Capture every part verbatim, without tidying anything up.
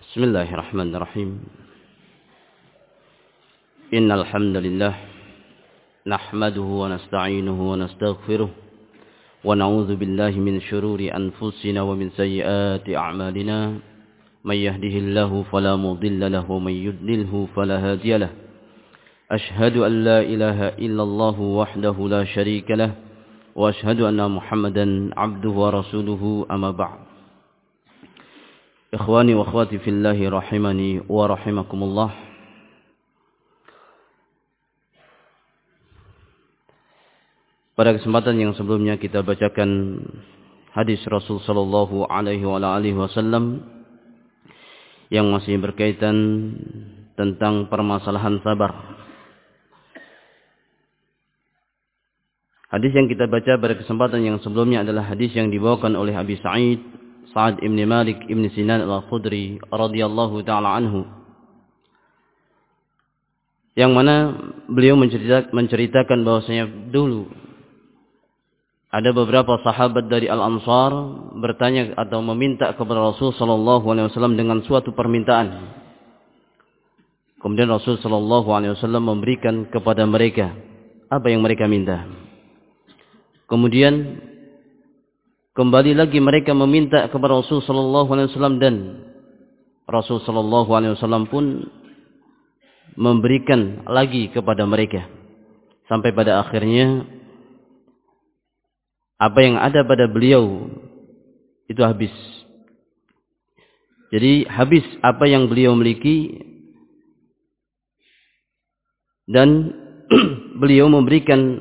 Bismillahirrahmanirrahim. Innal hamdalillah nahmaduhu wa nasta'inuhu wa nastaghfiruh wa na'udzu billahi min shururi anfusina wa min sayyiati a'malina. May yahdihillahu fala mudilla lahu wa may yudlilhu fala hadiya lahu. Ashhadu an la ilaha illallah wahdahu la syarika lahu wa ashhadu anna Muhammadan 'abduhu wa rasuluhu amma ba'd. Ikhwani wa akhwati fillahi rahimani wa rahimakumullah. Pada kesempatan yang sebelumnya kita bacakan hadis Rasul sallallahu alaihi wa alihi wasallam yang masih berkaitan tentang permasalahan sabar. Hadis yang kita baca pada kesempatan yang sebelumnya adalah hadis yang dibawakan oleh Abi Sa'id Sa'ad ibn Malik ibn Sinan al-Khudri radhiyallahu ta'ala anhu, yang mana beliau menceritakan, menceritakan bahwasanya dulu ada beberapa sahabat dari Al-Ansar bertanya atau meminta kepada Rasul sallallahu alaihi wasallam dengan suatu permintaan. Kemudian Rasul sallallahu alaihi wasallam memberikan kepada mereka apa yang mereka minta. Kemudian kembali lagi mereka meminta kepada Rasul sallallahu alaihi wasallam, dan Rasul sallallahu alaihi wasallam pun memberikan lagi kepada mereka sampai pada akhirnya apa yang ada pada beliau itu habis. Jadi habis apa yang beliau miliki, dan beliau memberikan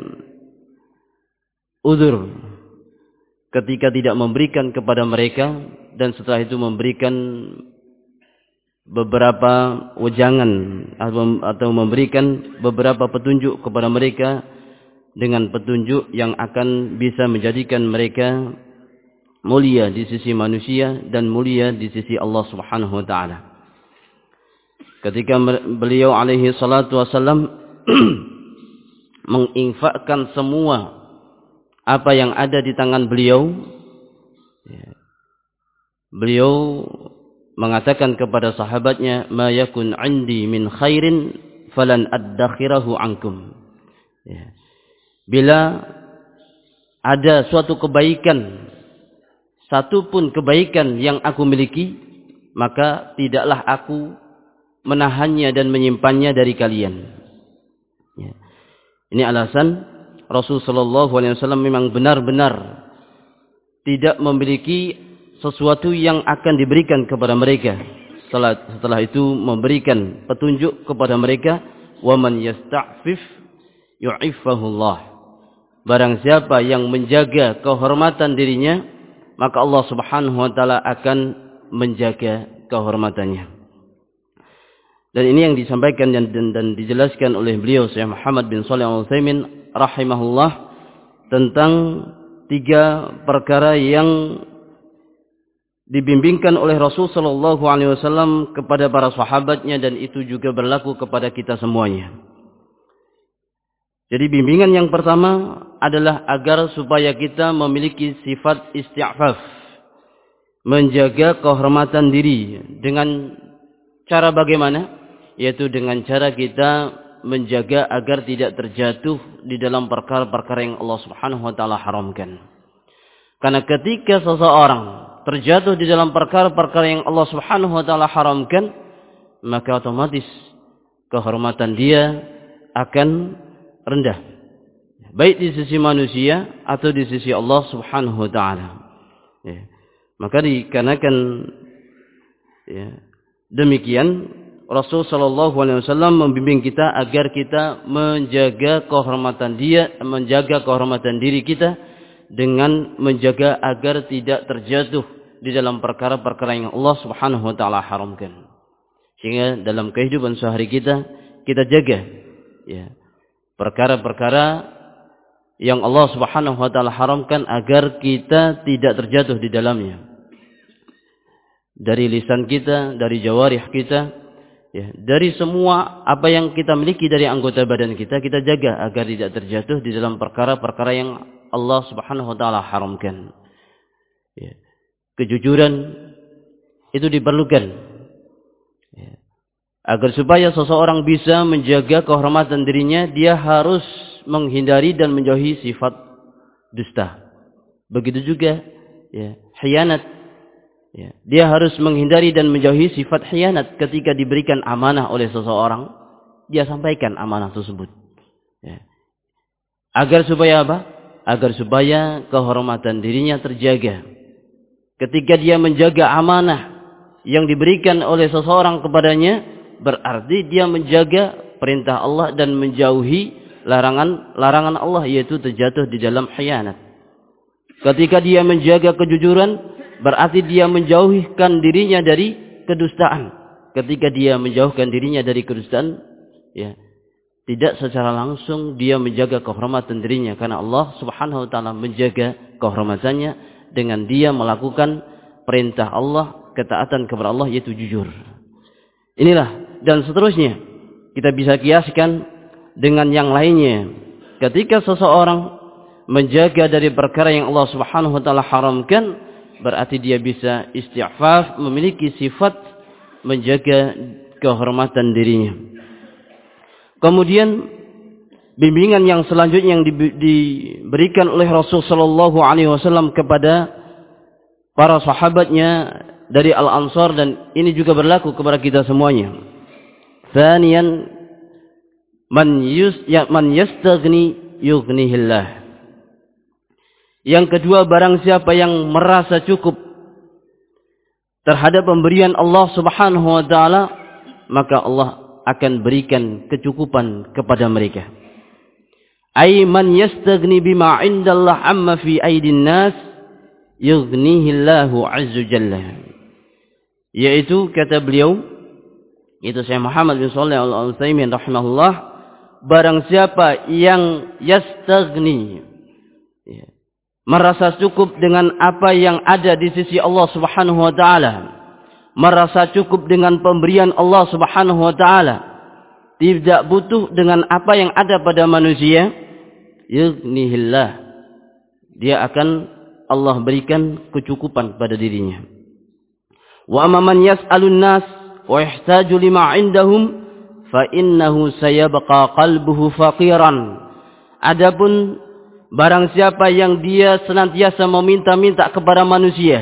uzur ketika tidak memberikan kepada mereka, dan setelah itu memberikan beberapa wejangan atau memberikan beberapa petunjuk kepada mereka dengan petunjuk yang akan bisa menjadikan mereka mulia di sisi manusia dan mulia di sisi Allah Subhanahu wa taala. Ketika beliau alaihi salatu wasallam menginfakkan semua apa yang ada di tangan beliau, beliau mengatakan kepada sahabatnya, ma yakun 'indi min khairin falan addakhirahu ankum. Bila ada suatu kebaikan, satu pun kebaikan yang aku miliki, maka tidaklah aku menahannya dan menyimpannya dari kalian. Ini alasan Rasul sallallahu alaihi wasallam memang benar-benar tidak memiliki sesuatu yang akan diberikan kepada mereka. Setelah, setelah itu memberikan petunjuk kepada mereka, wa man yasta'fif yu'iffahullah. Barang siapa yang menjaga kehormatan dirinya, maka Allah Subhanahu wa taala akan menjaga kehormatannya. Dan ini yang disampaikan dan, dan, dan dijelaskan oleh beliau Syekh Muhammad bin Shalih Al-Utsaimin rahimahullah tentang tiga perkara yang dibimbingkan oleh Rasul sallallahu alaihi wasallam kepada para sahabatnya, dan itu juga berlaku kepada kita semuanya. Jadi bimbingan yang pertama adalah agar supaya kita memiliki sifat isti'faf, menjaga kehormatan diri. Dengan cara bagaimana? Yaitu dengan cara kita menjaga agar tidak terjatuh di dalam perkara-perkara yang Allah Subhanahu wa taala haramkan. Karena ketika seseorang terjatuh di dalam perkara-perkara yang Allah Subhanahu wa taala haramkan, maka otomatis kehormatan dia akan rendah, baik di sisi manusia atau di sisi Allah Subhanahu wa taala. Ya. Maka dikarenakan ya, demikian Rasul sallallahu alaihi wasallam membimbing kita agar kita menjaga kehormatan dia, menjaga kehormatan diri kita dengan menjaga agar tidak terjatuh di dalam perkara-perkara yang Allah Subhanahu wa taala haramkan. Sehingga dalam kehidupan sehari kita kita jaga ya, perkara-perkara yang Allah Subhanahu wa taala haramkan agar kita tidak terjatuh di dalamnya. Dari lisan kita, dari jawarih kita, ya, dari semua apa yang kita miliki dari anggota badan kita, kita jaga agar tidak terjatuh di dalam perkara-perkara yang Allah Subhanahu wa taala haramkan. Ya. Kejujuran itu diperlukan Agar supaya seseorang bisa menjaga kehormatan dirinya, dia harus menghindari dan menjauhi sifat dusta. Begitu juga ya, khianat. Ya, dia harus menghindari dan menjauhi sifat khianat. Ketika diberikan amanah oleh seseorang, dia sampaikan amanah tersebut. Ya. Agar supaya apa? Agar supaya kehormatan dirinya terjaga. Ketika dia menjaga amanah yang diberikan oleh seseorang kepadanya, berarti dia menjaga perintah Allah dan menjauhi larangan-larangan Allah, yaitu terjatuh di dalam khianat. Ketika dia menjaga kejujuran, berarti dia menjauhkan dirinya dari kedustaan. Ketika dia menjauhkan dirinya dari kedustaan, ya, tidak secara langsung dia menjaga kehormatan dirinya, karena Allah Subhanahu wa taala menjaga kehormatannya dengan dia melakukan perintah Allah, ketaatan kepada Allah, yaitu jujur. Inilah dan seterusnya kita bisa kiaskan dengan yang lainnya. Ketika seseorang menjaga dari perkara yang Allah Subhanahu wa taala haramkan, berarti dia bisa isti'faf, memiliki sifat menjaga kehormatan dirinya. Kemudian bimbingan yang selanjutnya yang diberikan oleh Rasul sallallahu alaihi wasallam kepada para sahabatnya dari Al-Ansar, dan ini juga berlaku kepada kita semuanya. Tsaniyan man yus ya man yastaghni yughnihillah. Yang kedua, barang siapa yang merasa cukup terhadap pemberian Allah Subhanahu wa taala, maka Allah akan berikan kecukupan kepada mereka. Ay man yastaghni bima 'indallah amma fi aidin nas yughnihillahu 'azza jalla. Yaitu kata beliau, itu Syekh Muhammad bin Shalih Al-Utsaimin rahimahullah, barang siapa yang yastaghni, ya, merasa cukup dengan apa yang ada di sisi Allah Subhanahu wa taala, merasa cukup dengan pemberian Allah Subhanahu wa taala, tidak butuh dengan apa yang ada pada manusia, yughnihillah, dia akan Allah berikan kecukupan pada dirinya. Wa amman yas'alun nas wa yahtaju lima 'indahum fa innahu sayabqa qalbuhu faqiran. Adapun barang siapa yang dia senantiasa meminta-minta kepada manusia,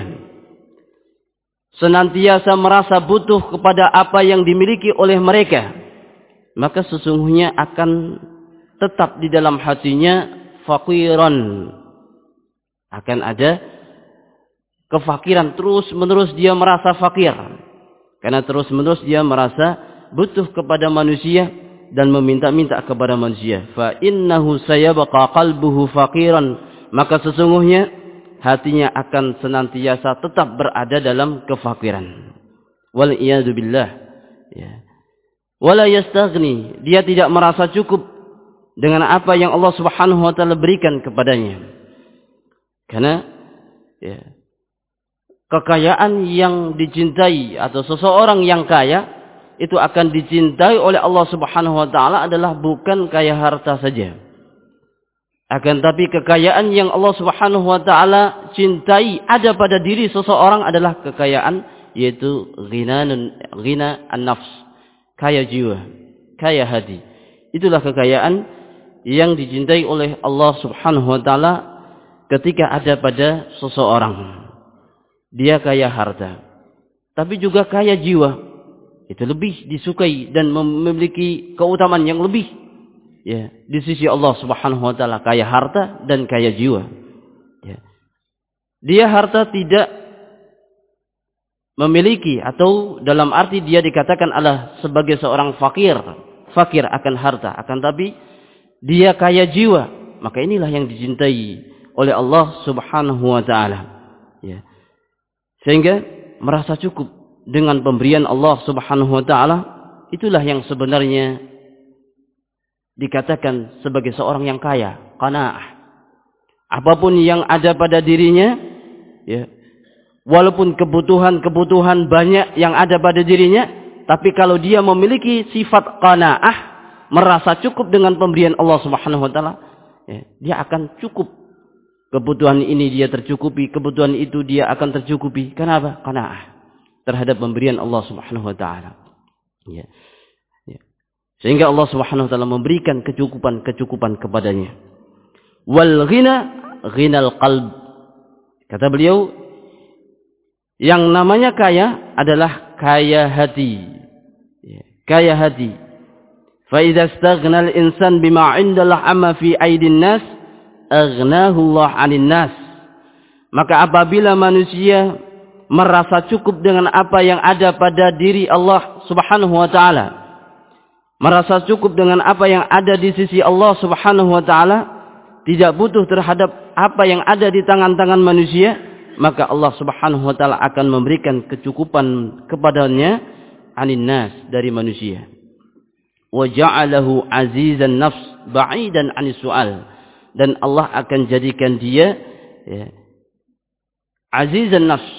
senantiasa merasa butuh kepada apa yang dimiliki oleh mereka, maka sesungguhnya akan tetap di dalam hatinya faqiran. Akan ada kefakiran, terus menerus dia merasa fakir. Karena terus menerus dia merasa butuh kepada manusia dan meminta-minta kepada manusia. Fa innahu sayabqa qalbuhu faqiran. Maka sesungguhnya hatinya akan senantiasa tetap berada dalam kefakiran. Wal iyadu billah. Ya. Wala yastaghni, dia tidak merasa cukup dengan apa yang Allah Subhanahu wa taala berikan kepadanya. Karena ya, kekayaan yang dicintai atau seseorang yang kaya itu akan dicintai oleh Allah Subhanahu wa taala adalah bukan kaya harta saja. Akan tapi kekayaan yang Allah Subhanahu wa taala cintai ada pada diri seseorang adalah kekayaan, yaitu ghinanun ghina an-nafs, kaya jiwa, kaya hati. Itulah kekayaan yang dicintai oleh Allah Subhanahu wa taala ketika ada pada seseorang. Dia kaya harta, tapi juga kaya jiwa. Itu lebih disukai dan memiliki keutamaan yang lebih, ya, di sisi Allah Subhanahu wa taala, kaya harta dan kaya jiwa. Ya. Dia harta tidak memiliki, atau dalam arti dia dikatakan adalah sebagai seorang fakir, fakir akan harta, akan tapi dia kaya jiwa, maka inilah yang dicintai oleh Allah Subhanahu wa taala. Ya. Sehingga merasa cukup dengan pemberian Allah Subhanahu wa taala, itulah yang sebenarnya dikatakan sebagai seorang yang kaya, qanaah. Apapun yang ada pada dirinya, ya, walaupun kebutuhan-kebutuhan banyak yang ada pada dirinya, tapi kalau dia memiliki sifat qanaah, merasa cukup dengan pemberian Allah Subhanahu wa taala, ya, dia akan cukup. Kebutuhan ini dia tercukupi, kebutuhan itu dia akan tercukupi. Kenapa? Qanaah terhadap pemberian Allah Subhanahu wa taala. Ya. Sehingga Allah Subhanahu wa taala memberikan kecukupan-kecukupan kepadanya. Wal ghina ghinal qalb. Kata beliau, yang namanya kaya adalah kaya hati. Kaya hati. Fa idza istaghna al-insan bima 'indallah amma fi aidin nas, aghnahu Allah 'anil nas. Maka apabila manusia merasa cukup dengan apa yang ada pada diri Allah Subhanahu wa taala, merasa cukup dengan apa yang ada di sisi Allah Subhanahu wa taala, tidak butuh terhadap apa yang ada di tangan-tangan manusia, maka Allah Subhanahu wa taala akan memberikan kecukupan kepadanya anin nas, dari manusia. Wa ja'alahu azizan nafs ba'idan anis su'al, dan Allah akan jadikan dia ya, azizan nafs,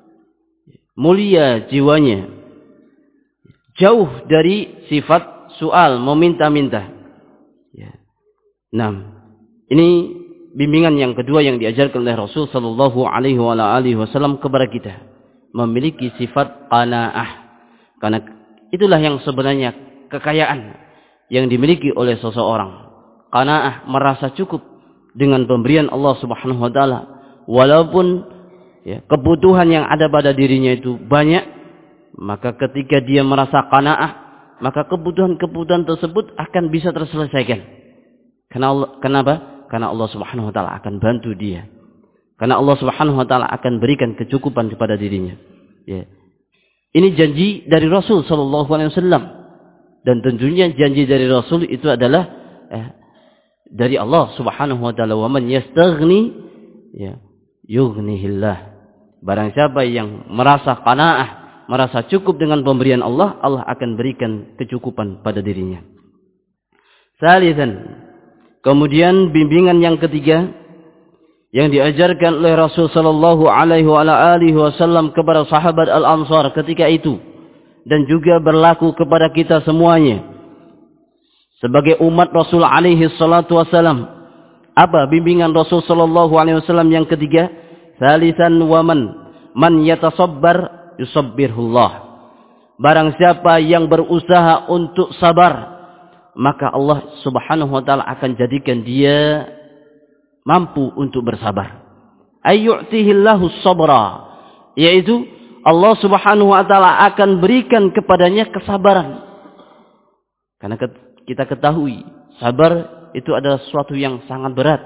mulia jiwanya, jauh dari sifat soal, meminta-minta. Ya. Nah, ini bimbingan yang kedua yang diajarkan oleh Rasul Sallallahu Alaihi Wasallam kepada kita, memiliki sifat qanaah. Karena itulah yang sebenarnya kekayaan yang dimiliki oleh seseorang. Qanaah, merasa cukup dengan pemberian Allah Subhanahu Wa Taala, walaupun ya, kebutuhan yang ada pada dirinya itu banyak, maka ketika dia merasa qanaah, maka kebutuhan-kebutuhan tersebut akan bisa terselesaikan. Karena Allah, kenapa? Karena Allah Subhanahu wa taala akan bantu dia. Karena Allah Subhanahu wa taala akan berikan kecukupan kepada dirinya. Ya. Ini janji dari Rasul sallallahu alaihi wasallam, dan tentunya janji dari Rasul itu adalah eh, dari Allah Subhanahu wa taala, "Wa man yastaghni ya yughnihillah." Barang siapa yang merasa qanaah, merasa cukup dengan pemberian Allah, Allah akan berikan kecukupan pada dirinya. Salisan, kemudian bimbingan yang ketiga yang diajarkan oleh Rasul sallallahu alaihi wasallam kepada sahabat Al-Ansar ketika itu, dan juga berlaku kepada kita semuanya sebagai umat Rasul alaihi salatu wasallam. Apa bimbingan Rasul sallallahu alaihi wasallam yang ketiga? Salisan, wa man man yatasabbar yusabbirullah. Barang siapa yang berusaha untuk sabar, maka Allah Subhanahu wa taala akan jadikan dia mampu untuk bersabar. Ayyu'tihillahu sabra, yaitu Allah Subhanahu wa taala akan berikan kepadanya kesabaran. Karena kita ketahui sabar itu adalah sesuatu yang sangat berat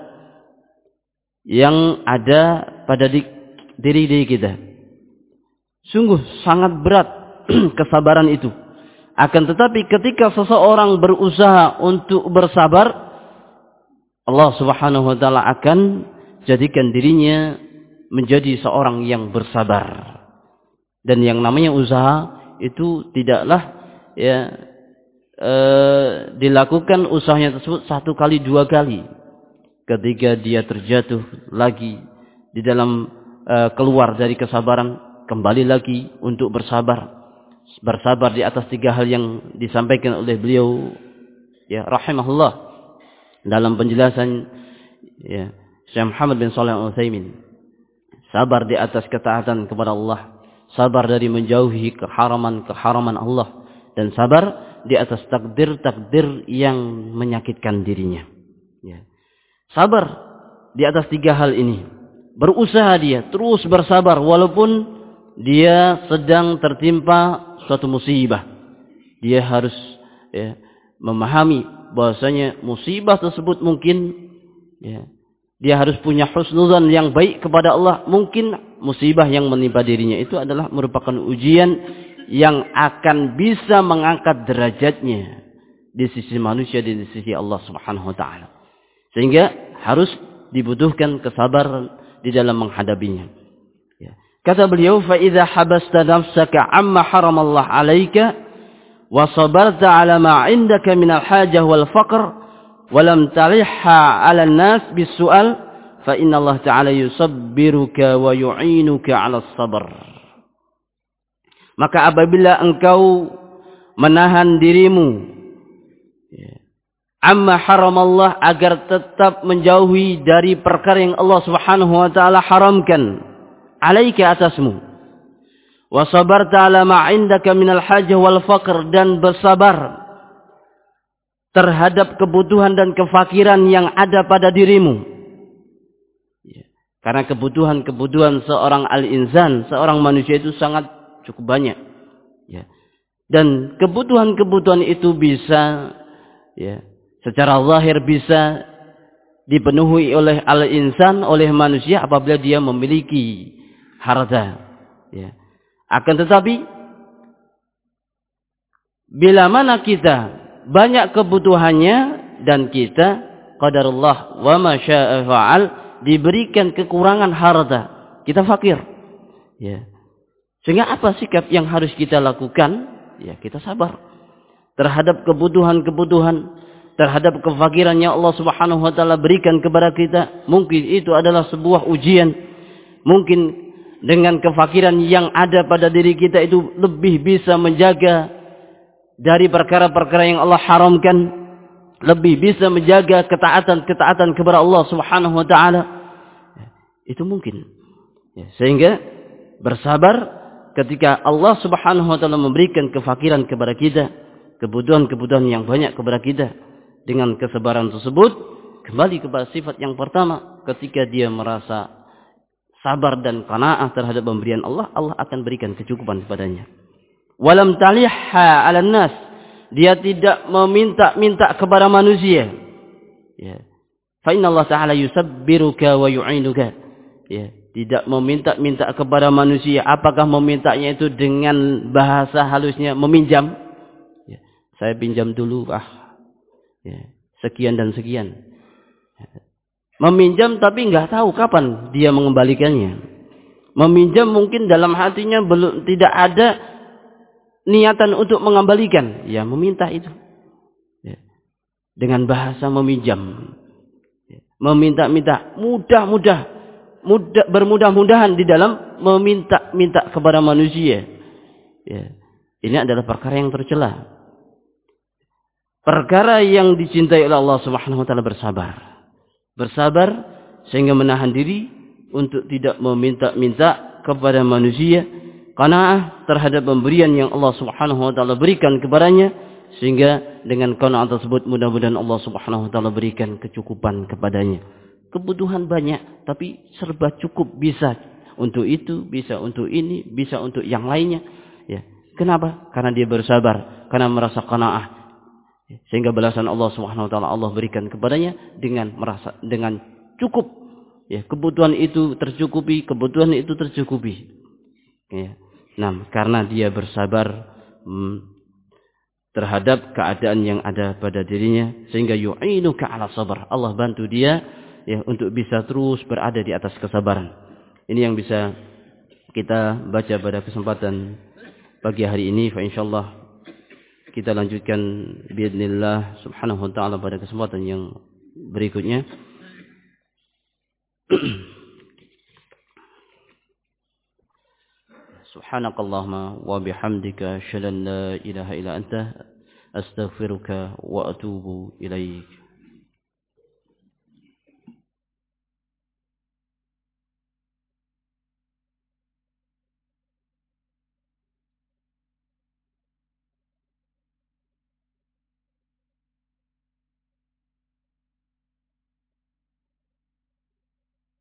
yang ada pada diri diri kita. Sungguh sangat berat kesabaran itu. Akan tetapi ketika seseorang berusaha untuk bersabar, Allah Subhanahu wa taala akan jadikan dirinya menjadi seorang yang bersabar. Dan yang namanya usaha itu tidaklah ya e, dilakukan usahanya tersebut satu kali dua kali. Ketika dia terjatuh lagi di dalam e, keluar dari kesabaran, kembali lagi untuk bersabar. Bersabar di atas tiga hal yang disampaikan oleh beliau ya rahimahullah dalam penjelasan ya Syekh Muhammad bin Shalih Al-Utsaimin. Sabar di atas ketaatan kepada Allah, sabar dari menjauhi keharaman-keharaman Allah, dan sabar di atas takdir-takdir yang menyakitkan dirinya. Ya. Sabar di atas tiga hal ini. Berusaha dia terus bersabar walaupun dia sedang tertimpa suatu musibah. Dia harus ya, memahami bahwasanya musibah tersebut mungkin ya, dia harus punya husnuzan yang baik kepada Allah. Mungkin musibah yang menimpa dirinya itu adalah merupakan ujian yang akan bisa mengangkat derajatnya di sisi manusia, di sisi Allah Subhanahu wa taala. Sehingga harus dibutuhkan kesabaran di dalam menghadapinya. Ya. Kata beliau, fa idza habasta nafsaka amma haramallah 'alaika wa sabarta 'ala ma 'indaka min al-hajah wal faqr wa lam talihha 'ala an-nas bis-su'al fa inna Allah ta'ala yusabbiruka wa yu'inuka 'ala as-sabr. Maka apabila engkau menahan dirimu ya, amma haramallah, agar tetap menjauhi dari perkara yang Allah Subhanahu wa taala haramkan, alaika atasmu, wa sabarta ala ma indaka minal hajah wal faqr, dan bersabar terhadap kebutuhan dan kefakiran yang ada pada dirimu. Ya. Karena kebutuhan-kebutuhan seorang al-insan, seorang manusia itu sangat cukup banyak. Ya. Dan kebutuhan-kebutuhan itu bisa, ya, secara zahir bisa dipenuhi oleh al-insan, oleh manusia apabila dia memiliki harta. Ya. Akan tetapi, bila mana kita banyak kebutuhannya dan kita qadarullah wa ma syaa fa'al, diberikan kekurangan harta, kita fakir. Ya. Sehingga apa sikap yang harus kita lakukan? Ya, kita sabar terhadap kebutuhan-kebutuhan, terhadap kefakiran yang Allah Subhanahu wa taala berikan kepada kita. Mungkin itu adalah sebuah ujian. Mungkin dengan kefakiran yang ada pada diri kita itu lebih bisa menjaga dari perkara-perkara yang Allah haramkan, lebih bisa menjaga ketaatan-ketaatan kepada Allah Subhanahu wa taala. Itu mungkin. Ya, sehingga bersabar ketika Allah Subhanahu wa taala memberikan kefakiran kepada kita, kebutuhan-kebutuhan yang banyak kepada kita. Dengan kesabaran tersebut kembali kepada sifat yang pertama, ketika dia merasa sabar dan qanaah terhadap pemberian Allah, Allah akan berikan kecukupan kepadanya. Walam talihha 'alan nas, dia tidak meminta-minta kepada manusia. Ya. Fa inna Allah Ta'ala yusabbiruka wa yu'inuka. Ya, tidak meminta-minta kepada manusia. Apakah memintanya itu dengan bahasa halusnya meminjam? Ya. Saya pinjam dulu, ah. Ya, sekian dan sekian. Ya. Meminjam tapi enggak tahu kapan dia mengembalikannya. Meminjam mungkin dalam hatinya belum tidak ada niatan untuk mengembalikan, ya meminta itu, ya. Dengan bahasa meminjam, ya. Meminta-minta, mudah-mudah, mudah, bermudah-mudahan di dalam meminta-minta kepada manusia. Ya. Ini adalah perkara yang tercela. Perkara yang dicintai oleh Allah Subhanahu wa taala bersabar. Bersabar sehingga menahan diri untuk tidak meminta-minta kepada manusia. Qanaah terhadap pemberian yang Allah Subhanahu wa taala berikan kepadanya, sehingga dengan qanaah tersebut mudah-mudahan Allah Subhanahu wa taala berikan kecukupan kepadanya. Kebutuhan banyak tapi serba cukup, bisa untuk itu, bisa untuk ini, bisa untuk yang lainnya. Ya. Kenapa? Karena dia bersabar, karena merasa qanaah. Sehingga balasan Allah Subhanahu wa taala Allah berikan kepadanya dengan merasa dengan cukup. Ya, kebutuhan itu tercukupi, kebutuhan itu tercukupi. Ya. Nah, karena dia bersabar hmm, terhadap keadaan yang ada pada dirinya, sehingga yu'inuka 'ala sabar. Allah bantu dia, ya, untuk bisa terus berada di atas kesabaran. Ini yang bisa kita baca pada kesempatan pagi hari ini. Fa insyaallah kita lanjutkan biidznillah subhanahu wa ta'ala pada kesempatan yang berikutnya. Subhanakallahumma wa bihamdika asyhadu an la ilaha illa anta astaghfiruka wa atubu ilaik.